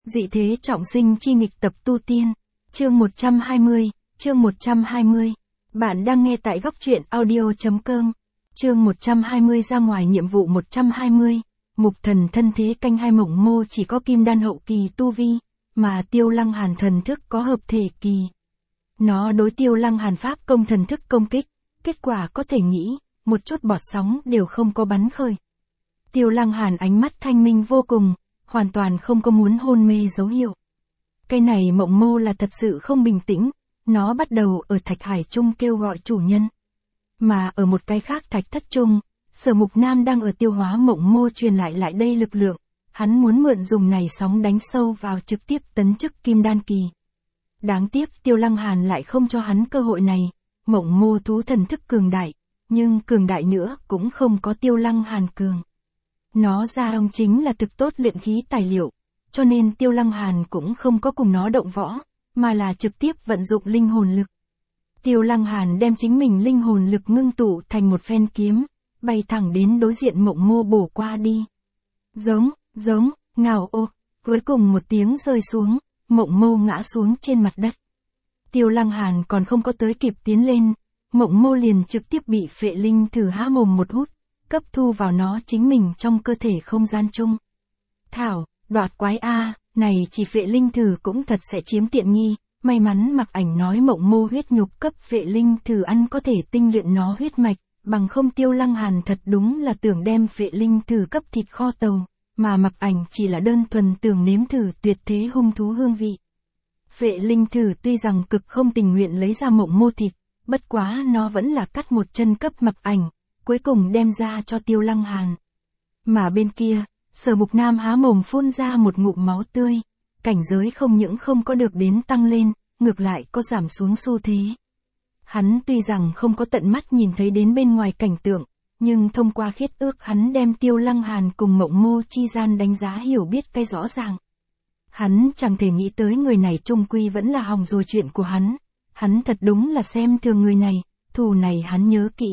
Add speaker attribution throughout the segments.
Speaker 1: Dị thế trọng sinh chi nghịch tập tu tiên. Chương 120. Bạn đang nghe tại góc truyện audio.com. Chương 120 ra ngoài nhiệm vụ 120. Mục thần thân thế canh hai Mộng Mô chỉ có kim đan hậu kỳ tu vi, mà Tiêu Lăng Hàn thần thức có hợp thể kỳ. Nó đối Tiêu Lăng Hàn pháp công thần thức công kích, kết quả có thể nghĩ, một chút bọt sóng đều không có bắn khởi. Tiêu Lăng Hàn ánh mắt thanh minh vô cùng, hoàn toàn không có muốn hôn mê dấu hiệu. Cái này Mộng Mô là thật sự không bình tĩnh, nó bắt đầu ở Thạch Hải Trung kêu gọi chủ nhân. Mà ở một cái khác Thạch Thất Trung, Sở Mục Nam đang ở tiêu hóa Mộng Mô truyền lại đây lực lượng, hắn muốn mượn dùng này sóng đánh sâu vào trực tiếp tấn chức kim đan kỳ. Đáng tiếc Tiêu Lăng Hàn lại không cho hắn cơ hội này, Mộng Mô thú thần thức cường đại, nhưng cường đại nữa cũng không có Tiêu Lăng Hàn cường. Nó ra ông chính là thực tốt luyện khí tài liệu, cho nên Tiêu Lăng Hàn cũng không có cùng nó động võ, mà là trực tiếp vận dụng linh hồn lực. Tiêu Lăng Hàn đem chính mình linh hồn lực ngưng tụ thành một phen kiếm, bay thẳng đến đối diện Mộng Mô bổ qua đi. Giống, ngào ô, cuối cùng một tiếng rơi xuống, Mộng Mô ngã xuống trên mặt đất. Tiêu Lăng Hàn còn không có tới kịp tiến lên, Mộng Mô liền trực tiếp bị phệ linh thử há mồm một hút, cấp thu vào nó chính mình trong cơ thể không gian chung. Thảo, đoạt quái a, này chỉ phệ linh thử cũng thật sẽ chiếm tiện nghi, may mắn Mặc Ảnh nói Mộng Mô huyết nhục cấp phệ linh thử ăn có thể tinh luyện nó huyết mạch, bằng không Tiêu Lăng Hàn thật đúng là tưởng đem phệ linh thử cấp thịt kho tàu, mà Mặc Ảnh chỉ là đơn thuần tưởng nếm thử tuyệt thế hung thú hương vị. Phệ linh thử tuy rằng cực không tình nguyện lấy ra Mộng Mô thịt, bất quá nó vẫn là cắt một chân cấp Mặc Ảnh, cuối cùng đem ra cho Tiêu Lăng Hàn. Mà bên kia, Sở Mục Nam há mồm phun ra một ngụm máu tươi, cảnh giới không những không có được đến tăng lên, ngược lại có giảm xuống xu thế. Hắn tuy rằng không có tận mắt nhìn thấy đến bên ngoài cảnh tượng, nhưng thông qua khiết ước hắn đem Tiêu Lăng Hàn cùng Mộng Mô chi gian đánh giá hiểu biết cái rõ ràng. Hắn chẳng thể nghĩ tới người này chung quy vẫn là hỏng rồi chuyện của hắn thật đúng là xem thường người này, thù này hắn nhớ kỹ.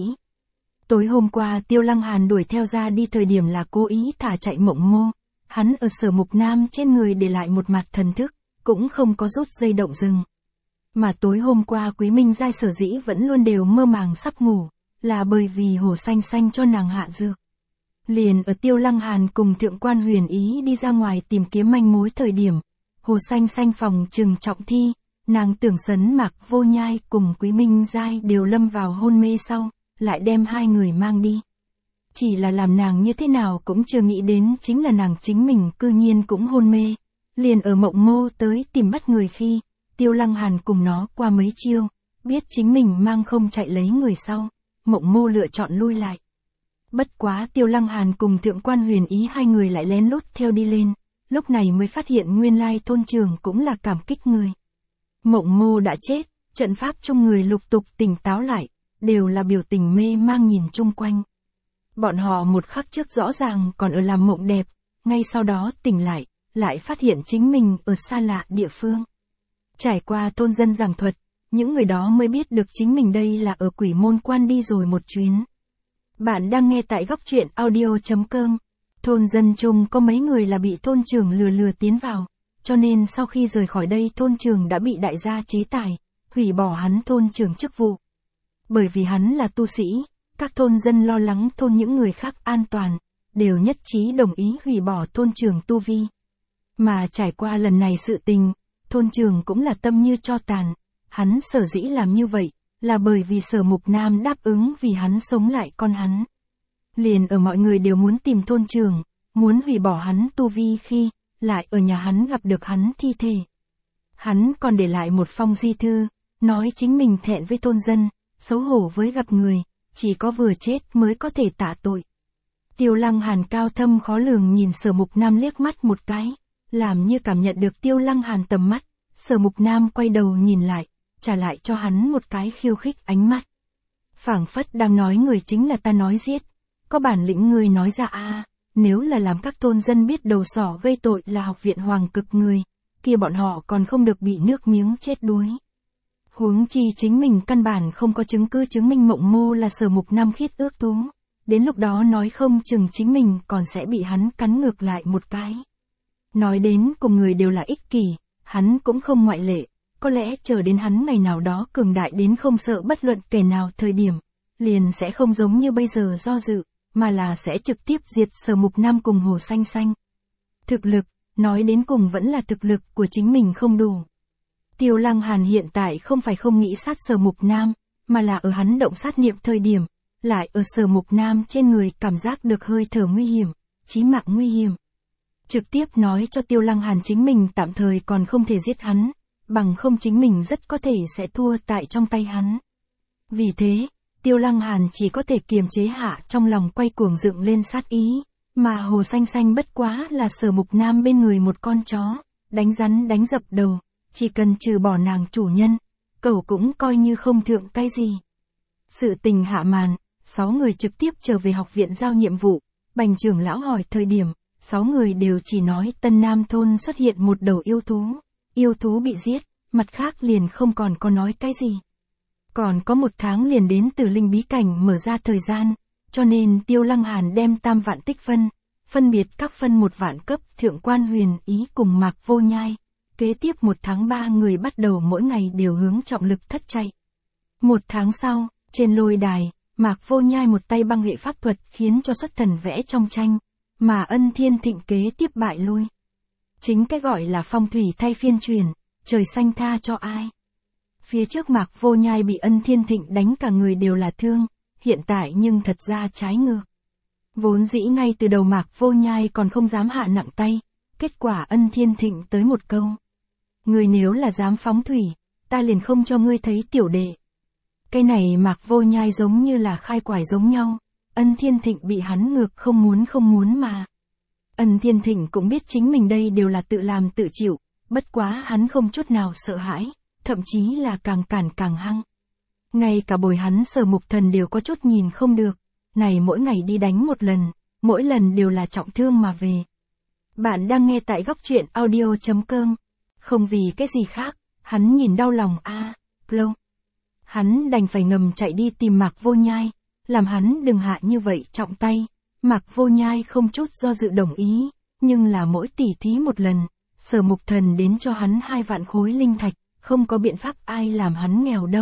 Speaker 1: Tối hôm qua Tiêu Lăng Hàn đuổi theo ra đi thời điểm là cố ý thả chạy Mộng Mô, hắn ở Sở Mục Nam trên người để lại một mặt thần thức, cũng không có rút dây động rừng. Mà tối hôm qua Quý Minh Giai sở dĩ vẫn luôn đều mơ màng sắp ngủ, là bởi vì Hồ Xanh Xanh cho nàng hạ dược. Liền ở Tiêu Lăng Hàn cùng Thượng Quan Huyền Ý đi ra ngoài tìm kiếm manh mối thời điểm, Hồ Xanh Xanh phòng trừng trọng thi, nàng tưởng Sấn Mạc Vô Nhai cùng Quý Minh Giai đều lâm vào hôn mê sau, lại đem hai người mang đi. Chỉ là làm nàng như thế nào cũng chưa nghĩ đến chính là nàng chính mình cư nhiên cũng hôn mê. Liền ở Mộng Mô tới tìm bắt người khi, Tiêu Lăng Hàn cùng nó qua mấy chiêu, biết chính mình mang không chạy lấy người sau, Mộng Mô lựa chọn lui lại. Bất quá Tiêu Lăng Hàn cùng Thượng Quan Huyền Ý hai người lại lén lút theo đi lên, lúc này mới phát hiện nguyên lai thôn trưởng cũng là cảm kích người. Mộng Mô đã chết, trận pháp chung người lục tục tỉnh táo lại, đều là biểu tình mê mang nhìn chung quanh. Bọn họ một khắc trước rõ ràng còn ở làm mộng đẹp, ngay sau đó tỉnh lại phát hiện chính mình ở xa lạ địa phương. Trải qua thôn dân giảng thuật, những người đó mới biết được chính mình đây là ở Quỷ Môn Quan đi rồi một chuyến. Bạn đang nghe tại góc truyện audio.com. Thôn dân chung có mấy người là bị thôn trưởng lừa tiến vào, cho nên sau khi rời khỏi đây thôn trưởng đã bị đại gia chế tài, hủy bỏ hắn thôn trưởng chức vụ. Bởi vì hắn là tu sĩ, các thôn dân lo lắng thôn những người khác an toàn, đều nhất trí đồng ý hủy bỏ thôn trưởng tu vi. Mà trải qua lần này sự tình, thôn trưởng cũng là tâm như tro tàn, hắn sở dĩ làm như vậy, là bởi vì Sở Mục Nam đáp ứng vì hắn sống lại con hắn. Liền ở mọi người đều muốn tìm thôn trưởng, muốn hủy bỏ hắn tu vi khi, lại ở nhà hắn gặp được hắn thi thể. Hắn còn để lại một phong di thư, nói chính mình thẹn với thôn dân, xấu hổ với gặp người, chỉ có vừa chết mới có thể tạ tội. Tiêu Lăng Hàn cao thâm khó lường nhìn Sở Mục Nam liếc mắt một cái, làm như cảm nhận được Tiêu Lăng Hàn tầm mắt, Sở Mục Nam quay đầu nhìn lại, trả lại cho hắn một cái khiêu khích ánh mắt. Phảng phất đang nói người chính là ta nói giết, có bản lĩnh người nói ra a, nếu là làm các thôn dân biết đầu sỏ gây tội là học viện Hoàng Cực người, kia bọn họ còn không được bị nước miếng chết đuối. Huống chi chính mình căn bản không có chứng cứ chứng minh Mộng Mô là Sở Mục Nam khiết ước thú, đến lúc đó nói không chừng chính mình còn sẽ bị hắn cắn ngược lại một cái. Nói đến cùng người đều là ích kỷ, hắn cũng không ngoại lệ, có lẽ chờ đến hắn ngày nào đó cường đại đến không sợ bất luận kẻ nào thời điểm, liền sẽ không giống như bây giờ do dự, mà là sẽ trực tiếp diệt Sở Mục Nam cùng Hồ Xanh Xanh. Thực lực, nói đến cùng vẫn là thực lực của chính mình không đủ. Tiêu Lăng Hàn hiện tại không phải không nghĩ sát Sở Mục Nam, mà là ở hắn động sát niệm thời điểm, lại ở Sở Mục Nam trên người cảm giác được hơi thở nguy hiểm, chí mạng nguy hiểm. Trực tiếp nói cho Tiêu Lăng Hàn chính mình tạm thời còn không thể giết hắn, bằng không chính mình rất có thể sẽ thua tại trong tay hắn. Vì thế, Tiêu Lăng Hàn chỉ có thể kiềm chế hạ trong lòng quay cuồng dựng lên sát ý, mà Hồ Xanh Xanh bất quá là Sở Mục Nam bên người một con chó, đánh rắn đánh dập đầu, chỉ cần trừ bỏ nàng chủ nhân, cậu cũng coi như không thượng cái gì. Sự tình hạ màn, 6 người trực tiếp trở về học viện giao nhiệm vụ, Bành trưởng lão hỏi thời điểm, 6 người đều chỉ nói Tân Nam thôn xuất hiện một đầu yêu thú bị giết, mặt khác liền không còn có nói cái gì. Còn có 1 tháng liền đến từ linh bí cảnh mở ra thời gian, cho nên Tiêu Lăng Hàn đem tam vạn tích phân biệt các phân 1 vạn cấp thượng quan huyền ý cùng Mạc Vô Nhai. Kế tiếp 1 tháng 3 người bắt đầu mỗi ngày đều hướng trọng lực thất chạy. 1 tháng sau, trên lôi đài, Mạc Vô Nhai một tay băng hệ pháp thuật khiến cho xuất thần vẽ trong tranh, mà Ân Thiên Thịnh kế tiếp bại lui. Chính cái gọi là phong thủy thay phiên truyền, trời xanh tha cho ai. Phía trước Mạc Vô Nhai bị Ân Thiên Thịnh đánh cả người đều là thương, hiện tại nhưng thật ra trái ngược. Vốn dĩ ngay từ đầu Mạc Vô Nhai còn không dám hạ nặng tay, kết quả Ân Thiên Thịnh tới một câu. Người nếu là dám phóng thủy, ta liền không cho ngươi thấy tiểu đệ. Cái này Mạc Vô Nhai giống như là khai quải giống nhau, Ân Thiên Thịnh bị hắn ngược không muốn mà. Ân Thiên Thịnh cũng biết chính mình đây đều là tự làm tự chịu, bất quá hắn không chút nào sợ hãi, thậm chí là càng cản càng hăng. Ngay cả bồi hắn Sở Mục Thần đều có chút nhìn không được, này mỗi ngày đi đánh một lần, mỗi lần đều là trọng thương mà về. Bạn đang nghe tại góc truyện audio.com, không vì cái gì khác, hắn nhìn đau lòng Plo. Hắn đành phải ngầm chạy đi tìm Mạc Vô Nhai, làm hắn đừng hạ như vậy trọng tay. Mạc Vô Nhai không chút do dự đồng ý, nhưng là mỗi tỉ thí một lần, Sở Mục Thần đến cho hắn 2 vạn khối linh thạch, không có biện pháp ai làm hắn nghèo đâu.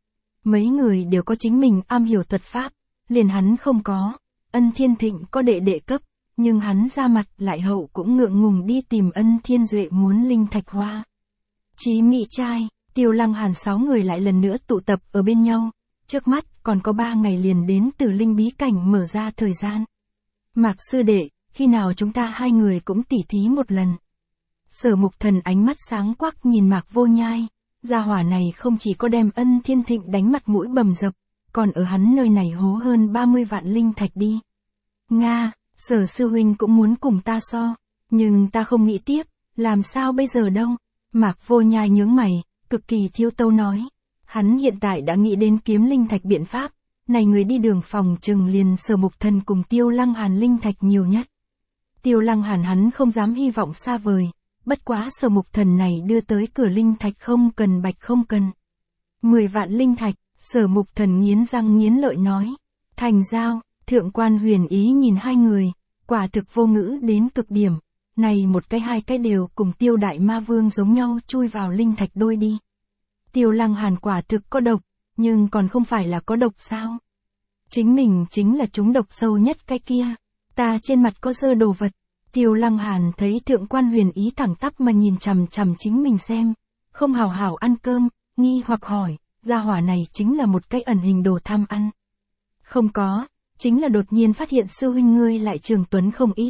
Speaker 1: Mấy người đều có chính mình am hiểu thuật pháp, liền hắn không có. Ân Thiên Thịnh có đệ cấp, nhưng hắn ra mặt lại hậu cũng ngượng ngùng đi tìm Ân Thiên Duệ muốn linh thạch hoa. Chí Mị trai, Tiêu Lăng Hàn 6 người lại lần nữa tụ tập ở bên nhau, trước mắt còn có 3 ngày liền đến từ linh bí cảnh mở ra thời gian. Mạc sư đệ, khi nào chúng ta 2 người cũng tỉ thí một lần. Sở Mục Thần ánh mắt sáng quắc nhìn Mạc Vô Nhai, gia hỏa này không chỉ có đem Ân Thiên Thịnh đánh mặt mũi bầm dập, còn ở hắn nơi này hố hơn 30 vạn linh thạch đi. Nga, Sở sư huynh cũng muốn cùng ta so, nhưng ta không nghĩ tiếp, làm sao bây giờ đâu. Mạc Vô Nhai nhướng mày, cực kỳ thiêu tâu nói. Hắn hiện tại đã nghĩ đến kiếm linh thạch biện pháp, này người đi đường phòng chừng liền Sở Mục Thần cùng Tiêu Lăng Hàn linh thạch nhiều nhất. Tiêu Lăng Hàn hắn không dám hy vọng xa vời, bất quá Sở Mục Thần này đưa tới cửa linh thạch không cần bạch không cần. 10 vạn linh thạch, Sở Mục Thần nghiến răng nghiến lợi nói. Thành giao, thượng quan huyền ý nhìn 2 người, quả thực vô ngữ đến cực điểm. Này một cái 2 cái đều cùng Tiêu Đại Ma Vương giống nhau chui vào linh thạch đôi đi. Tiêu Lăng Hàn quả thực có độc, nhưng còn không phải là có độc sao? Chính mình chính là trúng độc sâu nhất cái kia. Ta trên mặt có dơ đồ vật. Tiêu Lăng Hàn thấy thượng quan huyền ý thẳng tắp mà nhìn chằm chằm chính mình xem. Không hào hào ăn cơm, nghi hoặc hỏi, gia hỏa này chính là một cái ẩn hình đồ tham ăn. Không có, chính là đột nhiên phát hiện sư huynh ngươi lại trường tuấn không ít.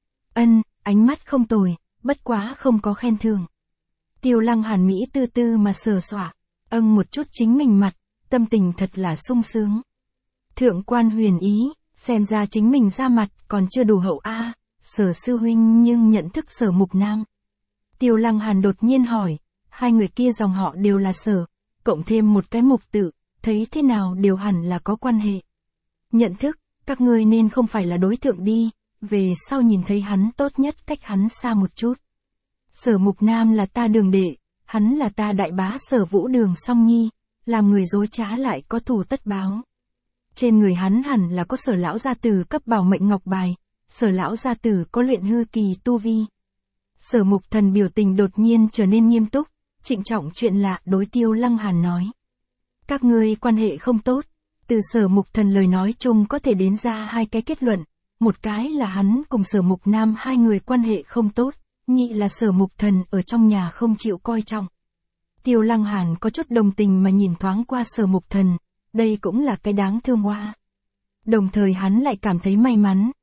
Speaker 1: Ánh mắt không tồi, bất quá không có khen thưởng. Tiêu Lăng Hàn Mỹ tư tư mà sờ soạ, một chút chính mình mặt, tâm tình thật là sung sướng. Thượng quan huyền ý, xem ra chính mình ra mặt còn chưa đủ hậu Sở sư huynh nhưng nhận thức Sở Mục Nam. Tiêu Lăng Hàn đột nhiên hỏi, 2 người kia dòng họ đều là Sở, cộng thêm một cái Mục tự, thấy thế nào đều hẳn là có quan hệ. Nhận thức, các ngươi nên không phải là đối tượng đi, về sau nhìn thấy hắn tốt nhất cách hắn xa một chút. Sở Mục Nam là ta đường đệ, hắn là ta đại bá Sở Vũ Đường Song Nhi, làm người dối trá lại có thù tất báo. Trên người hắn hẳn là có Sở lão gia tử cấp bảo mệnh ngọc bài, Sở lão gia tử có luyện hư kỳ tu vi. Sở Mục Thần biểu tình đột nhiên trở nên nghiêm túc, trịnh trọng chuyện lạ đối Tiêu Lăng Hàn nói. Các ngươi quan hệ không tốt, từ Sở Mục Thần lời nói chung có thể đến ra hai cái kết luận, một cái là hắn cùng Sở Mục Nam hai người quan hệ không tốt, nhị là Sở Mục Thần ở trong nhà không chịu coi trọng. Tiêu Lăng Hàn có chút đồng tình mà nhìn thoáng qua Sở Mục Thần, đây cũng là cái đáng thương hoa. Đồng thời hắn lại cảm thấy may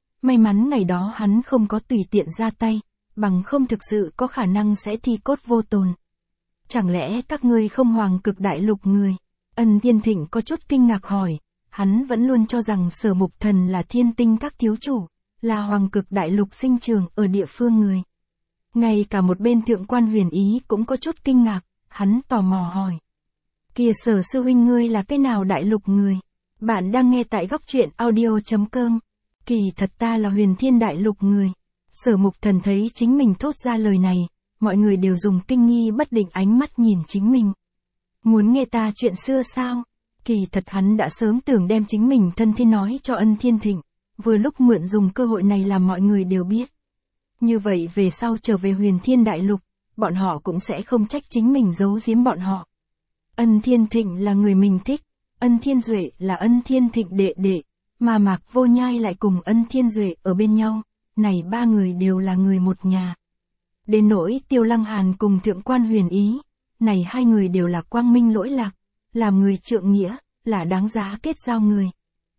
Speaker 1: mắn ngày đó hắn không có tùy tiện ra tay, bằng không thực sự có khả năng sẽ thi cốt vô tồn. Chẳng lẽ các ngươi không Hoàng Cực Đại Lục người? Ân Thiên Thịnh có chút kinh ngạc hỏi, hắn vẫn luôn cho rằng Sở Mục Thần là Thiên Tinh các thiếu chủ, là Hoàng Cực Đại Lục sinh trưởng ở địa phương người. Ngay cả một bên Thượng Quan Huyền Ý cũng có chút kinh ngạc, hắn tò mò hỏi. Kìa Sở sư huynh ngươi là cái nào đại lục người? Bạn đang nghe tại góc truyện audio.com. Kỳ thật ta là Huyền Thiên Đại Lục người. Sở Mục Thần thấy chính mình thốt ra lời này, mọi người đều dùng kinh nghi bất định ánh mắt nhìn chính mình. Muốn nghe ta chuyện xưa sao? Kỳ thật hắn đã sớm tưởng đem chính mình thân thiên nói cho Ân Thiên Thịnh, vừa lúc mượn dùng cơ hội này làm mọi người đều biết. Như vậy về sau trở về Huyền Thiên Đại Lục, bọn họ cũng sẽ không trách chính mình giấu giếm bọn họ. Ân Thiên Thịnh là người mình thích, Ân Thiên Duệ là Ân Thiên Thịnh đệ đệ, mà Mạc Vô Nhai lại cùng Ân Thiên Duệ ở bên nhau, này ba người đều là người một nhà. Đến nỗi Tiêu Lăng Hàn cùng Thượng Quan Huyền Ý, này hai người đều là quang minh lỗi lạc, làm người trượng nghĩa, là đáng giá kết giao người.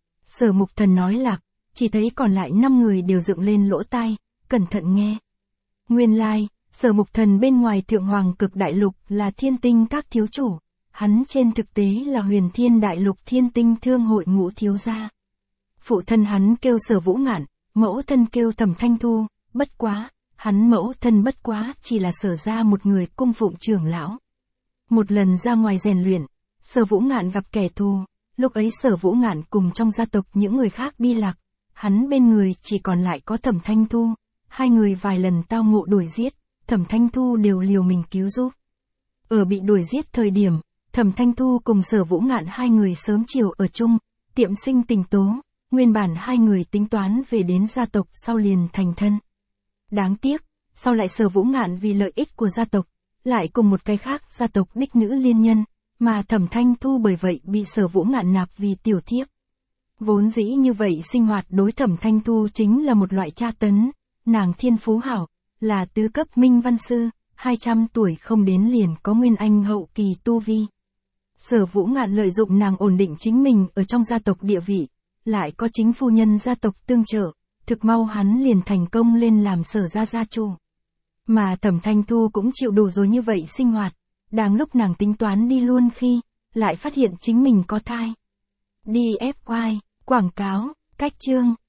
Speaker 1: Sở Mục Thần nói lạc, chỉ thấy còn lại 5 người đều dựng lên lỗ tai, cẩn thận nghe. Nguyên lai, Sở Mục Thần bên ngoài Thượng Hoàng Cực Đại Lục là Thiên Tinh các thiếu chủ, hắn trên thực tế là Huyền Thiên Đại Lục Thiên Tinh Thương hội ngũ thiếu gia. Phụ thân hắn kêu Sở Vũ Ngạn, mẫu thân kêu Thẩm Thanh Thu, bất quá, hắn mẫu thân bất quá chỉ là Sở gia một người cung phụng trưởng lão. Một lần ra ngoài rèn luyện, Sở Vũ Ngạn gặp kẻ thù, lúc ấy Sở Vũ Ngạn cùng trong gia tộc những người khác đi lạc, hắn bên người chỉ còn lại có Thẩm Thanh Thu, hai người vài lần tao ngộ đuổi giết, Thẩm Thanh Thu đều liều mình cứu giúp. Ở bị đuổi giết thời điểm, Thẩm Thanh Thu cùng Sở Vũ Ngạn hai người sớm chiều ở chung, tiệm sinh tình tố, nguyên bản hai người tính toán về đến gia tộc sau liền thành thân. Đáng tiếc, sau lại Sở Vũ Ngạn vì lợi ích của gia tộc, lại cùng một cái khác gia tộc đích nữ liên nhân, mà Thẩm Thanh Thu bởi vậy bị Sở Vũ Ngạn nạp vì tiểu thiếp. Vốn dĩ như vậy sinh hoạt đối Thẩm Thanh Thu chính là một loại tra tấn, nàng thiên phú hảo, là tứ cấp minh văn sư, 200 tuổi không đến liền có nguyên anh hậu kỳ tu vi. Sở Vũ Ngạn lợi dụng nàng ổn định chính mình ở trong gia tộc địa vị, lại có chính phu nhân gia tộc tương trợ, thực mau hắn liền thành công lên làm Sở gia gia chủ. Mà Thẩm Thanh Thu cũng chịu đủ rồi như vậy sinh hoạt, đang lúc nàng tính toán đi luôn khi, lại phát hiện chính mình có thai. DFY, quảng cáo, cách chương.